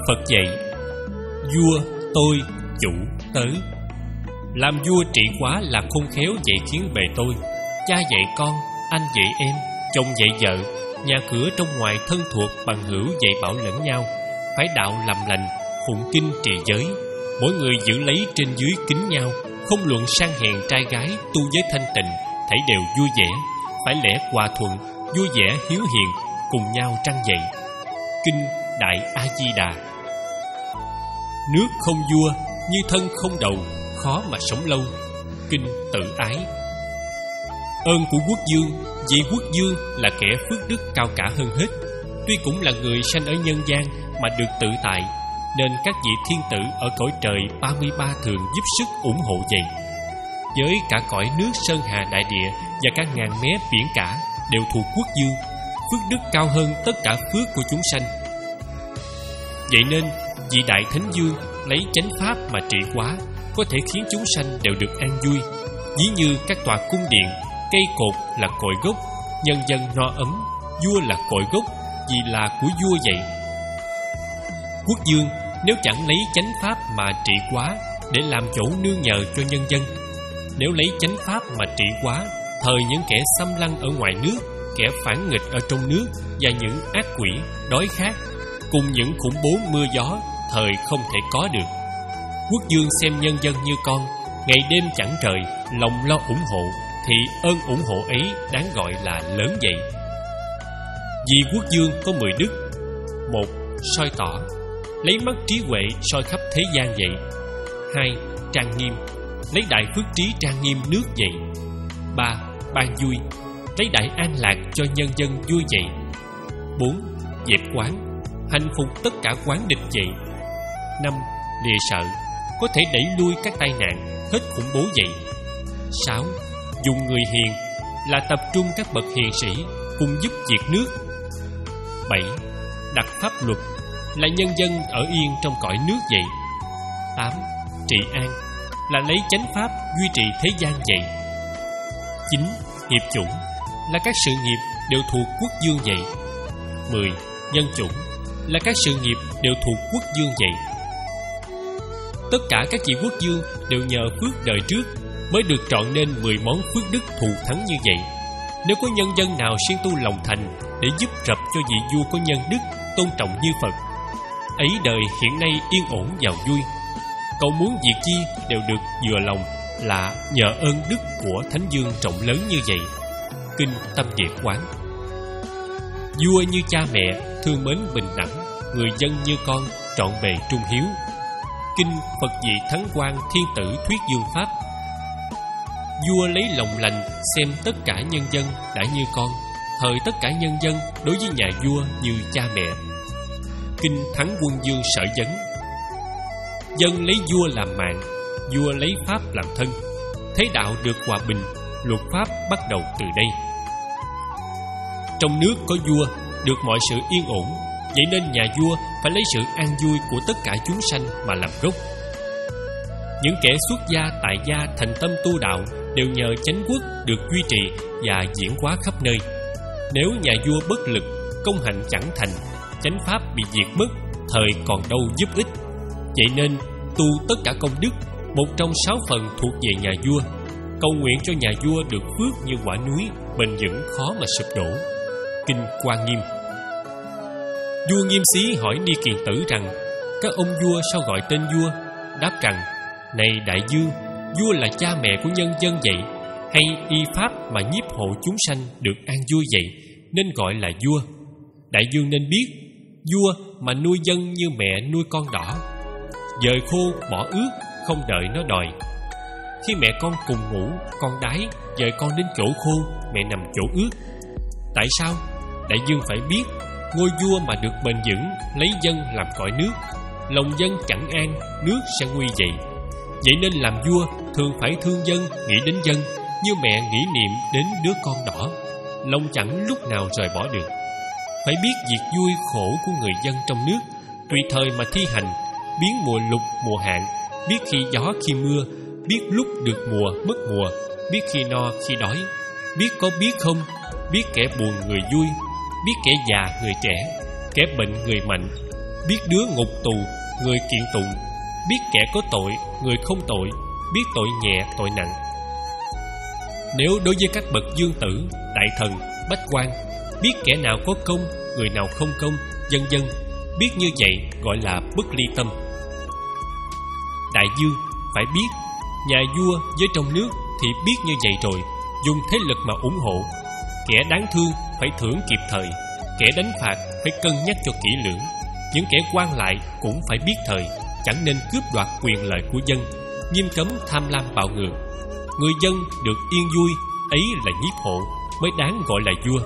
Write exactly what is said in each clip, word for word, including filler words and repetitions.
Phật dạy: vua, tôi, chủ, tớ. Làm vua trị quá là khôn khéo dạy khiến bề tôi. Cha dạy con, anh dạy em, chồng dạy vợ, nhà cửa trong ngoài thân thuộc bằng hữu dạy bảo lẫn nhau. Phải đạo làm lành, phụng kinh trì giới. Mỗi người giữ lấy trên dưới kính nhau, không luận sang hèn trai gái, tu giới thanh tịnh, thảy đều vui vẻ. Phải lẽ hòa thuận, vui vẻ hiếu hiền, cùng nhau trăng dậy. Kinh Đại A Di Đà. Nước không vua, như thân không đầu, khó mà sống lâu. Kinh Tự Ái. Ơn của quốc vương, vì quốc vương là kẻ phước đức cao cả hơn hết. Tuy cũng là người sanh ở nhân gian mà được tự tại, nên các vị thiên tử ở cõi trời ba mươi ba thường giúp sức ủng hộ vậy. Với cả cõi nước sơn hà đại địa và các ngàn mé biển cả đều thuộc quốc vương, phước đức cao hơn tất cả phước của chúng sanh. Vậy nên vị đại thánh vương lấy chánh pháp mà trị quá, có thể khiến chúng sanh đều được an vui. Ví như các tòa cung điện, cây cột là cội gốc, nhân dân no ấm. Vua là cội gốc, vì là của vua vậy. Quốc vương nếu chẳng lấy chánh pháp mà trị quá, để làm chỗ nương nhờ cho nhân dân. Nếu lấy chánh pháp mà trị quá, thời những kẻ xâm lăng ở ngoài nước, kẻ phản nghịch ở trong nước, và những ác quỷ, đói khát, cùng những khủng bố mưa gió, thời không thể có được. Quốc vương xem nhân dân như con, ngày đêm chẳng rời, lòng lo ủng hộ, thì ơn ủng hộ ấy đáng gọi là lớn vậy. Vì quốc vương có mười đức: một, soi tỏ, lấy mắt trí huệ soi khắp thế gian vậy. Hai, trang nghiêm, lấy đại phước trí trang nghiêm nước vậy. Ba, ban vui, lấy đại an lạc cho nhân dân vui vậy. Bốn, dẹp quán, hành phục tất cả quán địch vậy. Năm, lìa sợ, có thể đẩy lui các tai nạn, hết khủng bố vậy. Sáu, dùng người hiền, là tập trung các bậc hiền sĩ cùng giúp diệt nước. Bảy, đặt pháp luật, là nhân dân ở yên trong cõi nước vậy. Tám, trị an, là lấy chánh pháp duy trì thế gian vậy. Chín, hiệp chủng, là các sự nghiệp đều thuộc quốc vương vậy. Mười, nhân chủng, là các sự nghiệp đều thuộc quốc vương vậy. Tất cả các vị quốc vương đều nhờ phước đời trước mới được trọn nên mười món phước đức thù thắng như vậy. Nếu có nhân dân nào siêng tu lòng thành để giúp rập cho vị vua có nhân đức tôn trọng như Phật, ấy đời hiện nay yên ổn giàu vui. Cậu muốn việc chi đều được vừa lòng, là nhờ ơn đức của Thánh Dương rộng lớn như vậy. Kinh Tâm Địa Quán. Vua như cha mẹ, thương mến bình đẳng, người dân như con, trọn bề trung hiếu. Kinh Phật Vị Thắng Quang Thiên Tử Thuyết Dương Pháp. Vua lấy lòng lành xem tất cả nhân dân đã như con, thời tất cả nhân dân đối với nhà vua như cha mẹ. Kinh Thắng Quân Dương Sở Vấn. Dân lấy vua làm mạng, vua lấy pháp làm thân. Thế đạo được hòa bình, luật pháp bắt đầu từ đây. Trong nước có vua, được mọi sự yên ổn. Vậy nên nhà vua phải lấy sự an vui của tất cả chúng sanh mà làm gốc. Những kẻ xuất gia tại gia thành tâm tu đạo đều nhờ chánh quốc được duy trì và diễn hóa khắp nơi. Nếu nhà vua bất lực, công hạnh chẳng thành, chánh pháp bị diệt mất, thời còn đâu giúp ích. Vậy nên tu tất cả công đức, một trong sáu phần thuộc về nhà vua. Cầu nguyện cho nhà vua được phước như quả núi, bền vững khó mà sụp đổ. Kinh Quan Nghiêm. Vua Nghiêm Xí hỏi Ni Kiền Tử rằng: các ông vua sao gọi tên vua? Đáp rằng: này đại vương, vua là cha mẹ của nhân dân vậy, hay y pháp mà nhiếp hộ chúng sanh được an vui vậy, nên gọi là vua. Đại vương nên biết, vua mà nuôi dân như mẹ nuôi con đỏ, dời khô bỏ ướt, không đợi nó đòi. Khi mẹ con cùng ngủ, con đái, dời con đến chỗ khô, mẹ nằm chỗ ướt. Tại sao? Đại vương phải biết, ngôi vua mà được bền vững, lấy dân làm cõi nước. Lòng dân chẳng an, nước sẽ nguy vậy. Vậy nên làm vua thường phải thương dân, nghĩ đến dân, như mẹ nghĩ niệm đến đứa con đỏ. Lòng chẳng lúc nào rời bỏ được. Phải biết việc vui khổ của người dân trong nước, tùy thời mà thi hành, biến mùa lục mùa hạn, biết khi gió khi mưa, biết lúc được mùa mất mùa, biết khi no khi đói, biết có biết không, biết kẻ buồn người vui, biết kẻ già người trẻ, kẻ bệnh người mạnh, biết đứa ngục tù, người kiện tụng, biết kẻ có tội, người không tội, biết tội nhẹ, tội nặng. Nếu đối với các bậc dương tử, đại thần, bách quan, biết kẻ nào có công, người nào không công, vân vân, biết như vậy gọi là bất ly tâm. Đại dương phải biết, nhà vua với trong nước thì biết như vậy rồi, dùng thế lực mà ủng hộ. Kẻ đáng thương phải thưởng kịp thời, kẻ đánh phạt phải cân nhắc cho kỹ lưỡng. Những kẻ quan lại cũng phải biết thời, chẳng nên cướp đoạt quyền lợi của dân, nghiêm cấm tham lam bạo ngược. Người dân được yên vui, ấy là nhiếp hộ, mới đáng gọi là vua.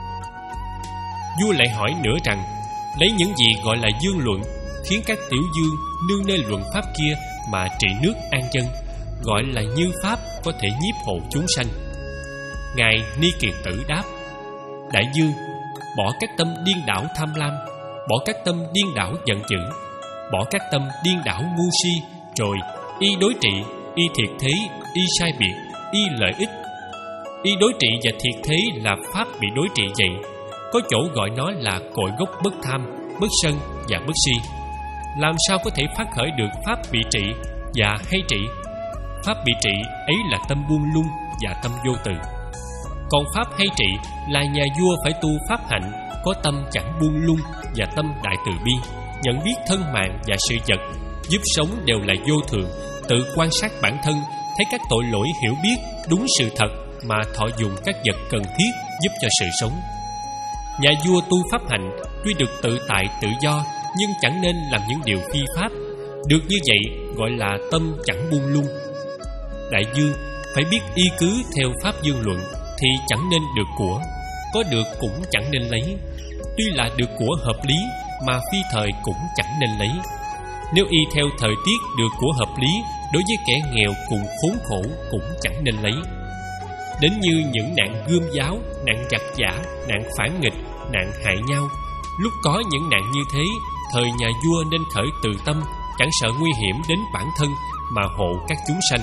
Vua lại hỏi nữa rằng, lấy những gì gọi là dương luận, khiến các tiểu dương nương nơi luận pháp kia mà trị nước an dân, gọi là như pháp có thể nhiếp hộ chúng sanh. Ngài Ni Kiền Tử đáp: Đại dương, bỏ các tâm điên đảo tham lam, bỏ các tâm điên đảo giận dữ, bỏ các tâm điên đảo ngu si, rồi y đối trị, y thiệt thế, y sai biệt, y lợi ích. Y đối trị và thiệt thế là pháp bị đối trị vậy. Có chỗ gọi nó là cội gốc bất tham, bất sân và bất si. Làm sao có thể phát khởi được pháp bị trị và hay trị? Pháp bị trị ấy là tâm buông lung và tâm vô từ. Còn pháp hay trị là nhà vua phải tu pháp hạnh, có tâm chẳng buông lung và tâm đại từ bi, nhận biết thân mạng và sự vật, giúp sống đều là vô thường, tự quan sát bản thân, thấy các tội lỗi, hiểu biết đúng sự thật mà thọ dụng các vật cần thiết giúp cho sự sống. Nhà vua tu pháp hạnh tuy được tự tại tự do, nhưng chẳng nên làm những điều phi pháp. Được như vậy gọi là tâm chẳng buông lung. Đại dương phải biết y cứ theo pháp dương luận thì chẳng nên được của, có được cũng chẳng nên lấy. Tuy là được của hợp lý mà phi thời cũng chẳng nên lấy. Nếu y theo thời tiết được của hợp lý, đối với kẻ nghèo cùng khốn khổ cũng chẳng nên lấy. Đến như những nạn gươm giáo, nạn giặc giả, nạn phản nghịch, nạn hại nhau. Lúc có những nạn như thế, thời nhà vua nên khởi từ tâm, chẳng sợ nguy hiểm đến bản thân mà hộ các chúng sanh.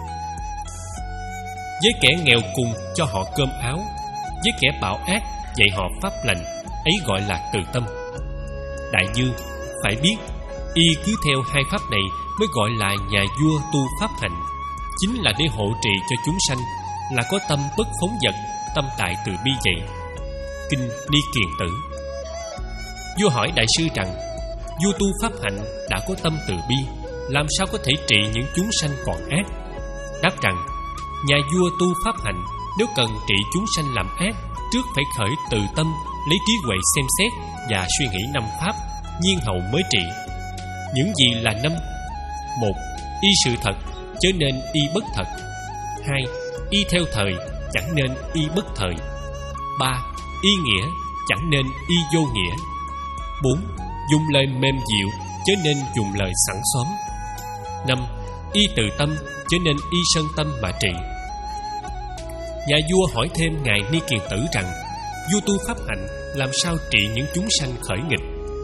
Với kẻ nghèo cùng cho họ cơm áo, với kẻ bạo ác dạy họ pháp lành, ấy gọi là từ tâm. Đại dương phải biết, y cứ theo hai pháp này mới gọi là nhà vua tu pháp hạnh, chính là để hộ trì cho chúng sanh, là có tâm bất phóng vật, tâm đại từ bi vậy. Kinh Ni Kiền Tử. Vua hỏi đại sư rằng, vua tu pháp hạnh đã có tâm từ bi, làm sao có thể trị những chúng sanh còn ác? Đáp rằng, nhà vua tu pháp hạnh nếu cần trị chúng sanh làm ác, trước phải khởi từ tâm, lấy trí huệ xem xét và suy nghĩ năm pháp, nhiên hậu mới trị. Những gì là năm? Một, y sự thật, chớ nên y bất thật. Hai, y theo thời, chẳng nên y bất thời. Ba, y nghĩa, chẳng nên y vô nghĩa. Bốn, dùng lời mềm dịu, chớ nên dùng lời sẵn xóm. Năm, y từ tâm, chớ nên y sân tâm mà trị. Nhà vua hỏi thêm ngài Ni Kiền Tử rằng, vua tu pháp hạnh làm sao trị những chúng sanh khởi nghịch?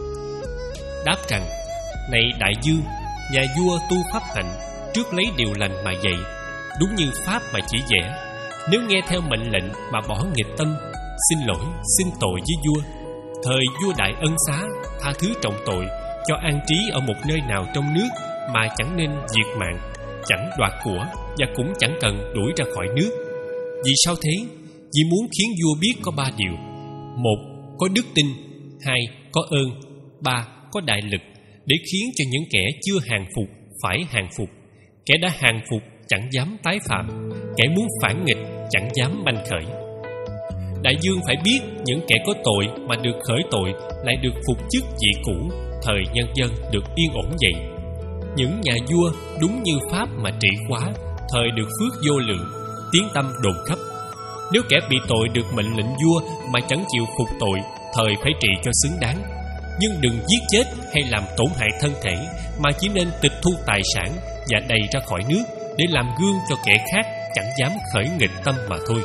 Đáp rằng, này đại dương, nhà vua tu pháp hạnh trước lấy điều lành mà dạy, đúng như pháp mà chỉ vẽ. Nếu nghe theo mệnh lệnh mà bỏ nghịch tâm, xin lỗi, xin tội với vua, thời vua đại ân xá, tha thứ trọng tội, cho an trí ở một nơi nào trong nước, mà chẳng nên diệt mạng, chẳng đoạt của, và cũng chẳng cần đuổi ra khỏi nước. Vì sao thế? Vì muốn khiến vua biết có ba điều: một, có đức tin; hai, có ơn; ba, có đại lực, để khiến cho những kẻ chưa hàng phục phải hàng phục, kẻ đã hàng phục chẳng dám tái phạm, kẻ muốn phản nghịch chẳng dám manh khởi. Đại dương phải biết, những kẻ có tội mà được khởi tội lại được phục chức vị cũ, thời nhân dân được yên ổn vậy. Những nhà vua đúng như pháp mà trị quá, thời được phước vô lượng, tiếng tâm đồn khắp. Nếu kẻ bị tội được mệnh lệnh vua mà chẳng chịu phục tội, thời phải trị cho xứng đáng. Nhưng đừng giết chết hay làm tổn hại thân thể, mà chỉ nên tịch thu tài sản và đày ra khỏi nước, để làm gương cho kẻ khác chẳng dám khởi nghịch tâm mà thôi.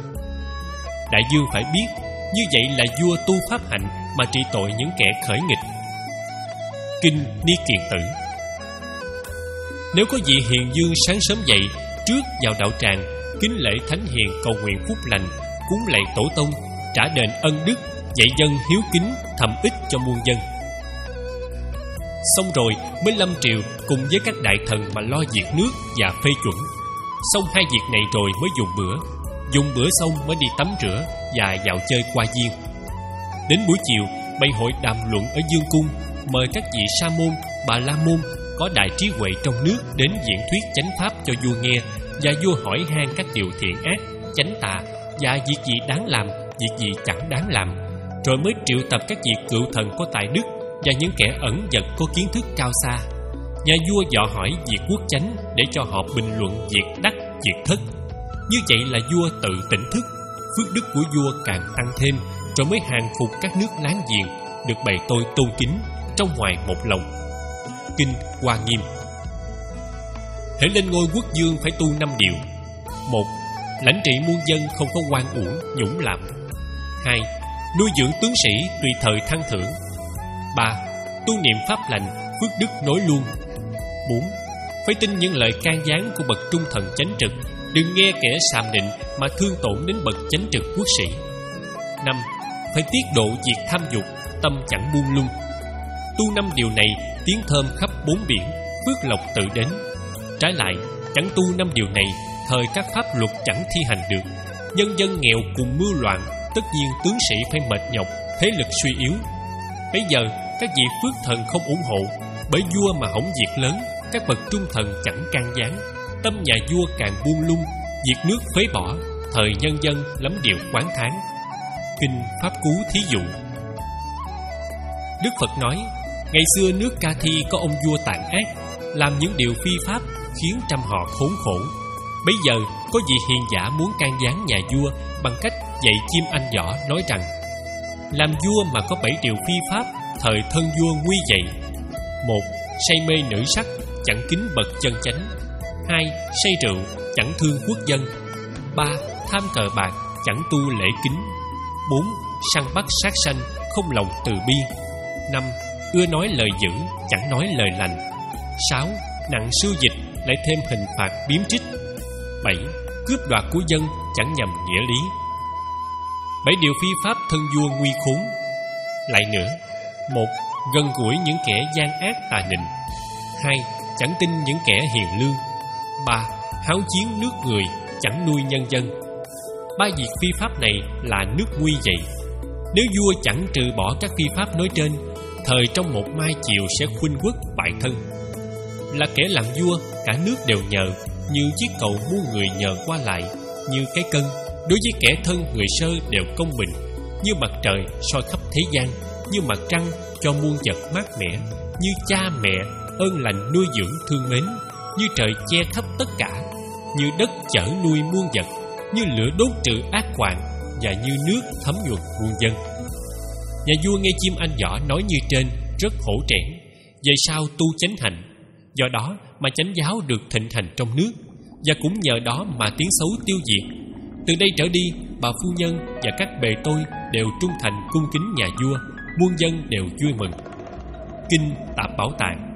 Đại dương phải biết, như vậy là vua tu pháp hạnh mà trị tội những kẻ khởi nghịch. Kinh Ni Kiền Tử. Nếu có vị hiền dương sáng sớm dậy, trước vào đạo tràng, kính lễ thánh hiền cầu nguyện phúc lành, cúng lạy tổ tông, trả đền ân đức, dạy dân hiếu kính, thầm ích cho muôn dân. Xong rồi mới lâm triều cùng với các đại thần mà lo diệt nước và phê chuẩn. Xong hai việc này rồi mới dùng bữa. Dùng bữa xong mới đi tắm rửa và dạo chơi qua viên. Đến buổi chiều, bày hội đàm luận ở Dương Cung, mời các vị sa môn, bà la môn có đại trí huệ trong nước đến diễn thuyết chánh pháp cho vua nghe, và vua hỏi han các điều thiện ác, chánh tà và việc gì đáng làm, việc gì chẳng đáng làm. Rồi mới triệu tập các vị cựu thần có tài đức và những kẻ ẩn dật có kiến thức cao xa. Nhà vua dò hỏi việc quốc chánh để cho họ bình luận việc đắc, việc thất. Như vậy là vua tự tỉnh thức, phước đức của vua càng tăng thêm, rồi mới hàng phục các nước láng giềng, được bày tôi tôn kính, trong ngoài một lòng. Kinh Hoa Nghiêm. Hễ lên ngôi quốc vương phải tu năm điều. Một, lãnh trị muôn dân không có oan uổng, nhũng lạm. Hai, nuôi dưỡng tướng sĩ tùy thời thăng thưởng. Ba, tu niệm pháp lành, phước đức nối luôn. Bốn, phải tin những lời can gián của bậc trung thần chánh trực, đừng nghe kẻ sàm nịnh mà thương tổn đến bậc chánh trực quốc sĩ. Năm, phải tiết độ việc tham dục, tâm chẳng buông lung. Tu năm điều này, tiếng thơm khắp bốn biển, phước lộc tự đến. Trái lại, chẳng tu năm điều này, thời các pháp luật chẳng thi hành được. Nhân dân nghèo cùng mưu loạn, tất nhiên tướng sĩ phải mệt nhọc, thế lực suy yếu. Bây giờ các vị phước thần không ủng hộ, bởi vua mà hỏng việc lớn, các bậc trung thần chẳng can gián, tâm nhà vua càng buông lung, việc nước phế bỏ, thời nhân dân lắm điều quán thán. Kinh Pháp Cú thí dụ. Đức Phật nói, ngày xưa nước Ca Thi có ông vua tàn ác, làm những điều phi pháp khiến trăm họ khốn khổ. Bây giờ có vị hiền giả muốn can gián nhà vua bằng cách dạy chim anh võ, nói rằng: làm vua mà có bảy điều phi pháp, thời thân vua nguy dậy. Một, say mê nữ sắc, chẳng kính bậc chân chánh. Hai, say rượu, chẳng thương quốc dân. Ba, tham cờ bạc, chẳng tu lễ kính. Bốn, săn bắt sát sanh, không lòng từ bi. Năm, ưa nói lời dữ, chẳng nói lời lành. Sáu, nặng sưu dịch, lại thêm hình phạt biếm trích. Bảy, cướp đoạt của dân, chẳng nhằm nghĩa lý. Bảy điều phi pháp thân vua nguy khốn. Lại nữa, một, gần gũi những kẻ gian ác tà nịnh. Hai, chẳng tin những kẻ hiền lương. Ba, háo chiến nước người, chẳng nuôi nhân dân. Ba việc phi pháp này là nước nguy dậy. Nếu vua chẳng trừ bỏ các phi pháp nói trên, thời trong một mai chiều sẽ khuynh quốc bại thân. Là kẻ làm vua, cả nước đều nhờ, như chiếc cầu muôn người nhờ qua lại. Như cái cân, đối với kẻ thân người sơ đều công bình. Như mặt trời soi khắp thế gian, như mặt trăng cho muôn vật mát mẻ. Như cha mẹ ơn lành nuôi dưỡng thương mến. Như trời che khắp tất cả. Như đất chở nuôi muôn vật. Như lửa đốt trừ ác hoạn, và như nước thấm nhuần muôn dân. Nhà vua nghe chim anh võ nói như trên, rất hổ trẻn, về sau tu chánh hạnh. Do đó mà chánh giáo được thịnh hành trong nước, và cũng nhờ đó mà tiếng xấu tiêu diệt. Từ đây trở đi, bà phu nhân và các bề tôi đều trung thành cung kính nhà vua, muôn dân đều vui mừng. Kinh Tạp Bảo Tạng.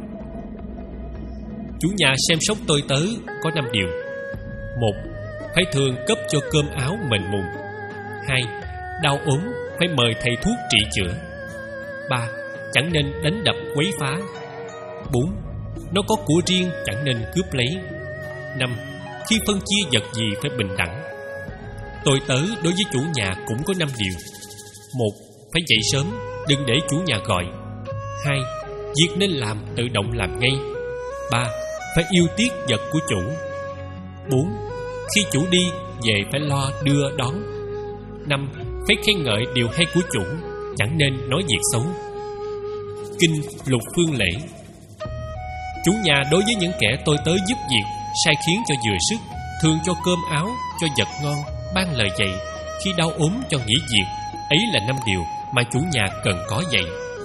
Chủ nhà xem sóc tôi tớ có năm điều. Một, phải thường cấp cho cơm áo mền mùng. Hai, đau ốm phải mời thầy thuốc trị chữa. Ba, chẳng nên đánh đập quấy phá. Bốn, nó có của riêng chẳng nên cướp lấy. Năm, khi phân chia vật gì phải bình đẳng. Tôi tớ đối với chủ nhà cũng có năm điều. Một, phải dậy sớm, đừng để chủ nhà gọi. Hai, việc nên làm tự động làm ngay. Ba, phải yêu tiếc vật của chủ. Bốn, khi chủ đi về phải lo đưa đón. Năm, phải khen ngợi điều hay của chủ, chẳng nên nói việc xấu. Kinh Lục Phương Lễ. Chủ nhà đối với những kẻ tôi tớ giúp việc, sai khiến cho vừa sức, thường cho cơm áo, cho vật ngon, ban lời dạy, khi đau ốm cho nghỉ việc. Ấy là năm điều mà chủ nhà cần có dạy.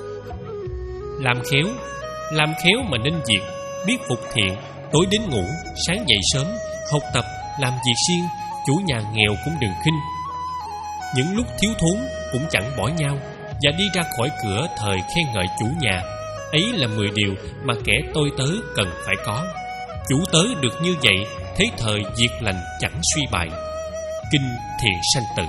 Làm khéo. Làm khéo mà nên việc, biết phục thiện, tối đến ngủ, sáng dậy sớm, học tập, làm việc siêng. Chủ nhà nghèo cũng đừng khinh. Những lúc thiếu thốn cũng chẳng bỏ nhau, và đi ra khỏi cửa thời khen ngợi chủ nhà. Ấy là mười điều mà kẻ tôi tớ cần phải có. Chủ tớ được như vậy, thế thời việc lành chẳng suy bại. Kinh Thiện Sanh Tử.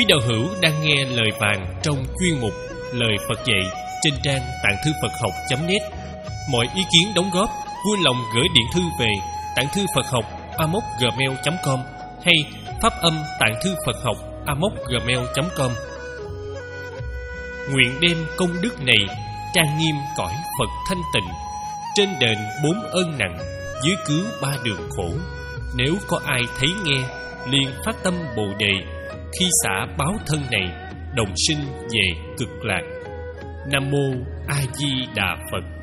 đạo hữu đang nghe lời vàng trong chuyên mục Lời Phật dạy trên trang tạng thư Phật học chấm net. Mọi ý kiến đóng góp vui lòng gửi điện thư về tạng thư Phật học a m o c gmail chấm com hay phát âm tạng thư Phật học a m o c gmail chấm com. Nguyện đem công đức này trang nghiêm cõi Phật thanh tịnh, trên đền bốn ơn nặng, dưới cứu ba đường khổ. Nếu có ai thấy nghe, liền phát tâm Bồ Đề, khi xả báo thân này, đồng sinh về cực lạc. Nam mô A Di Đà Phật.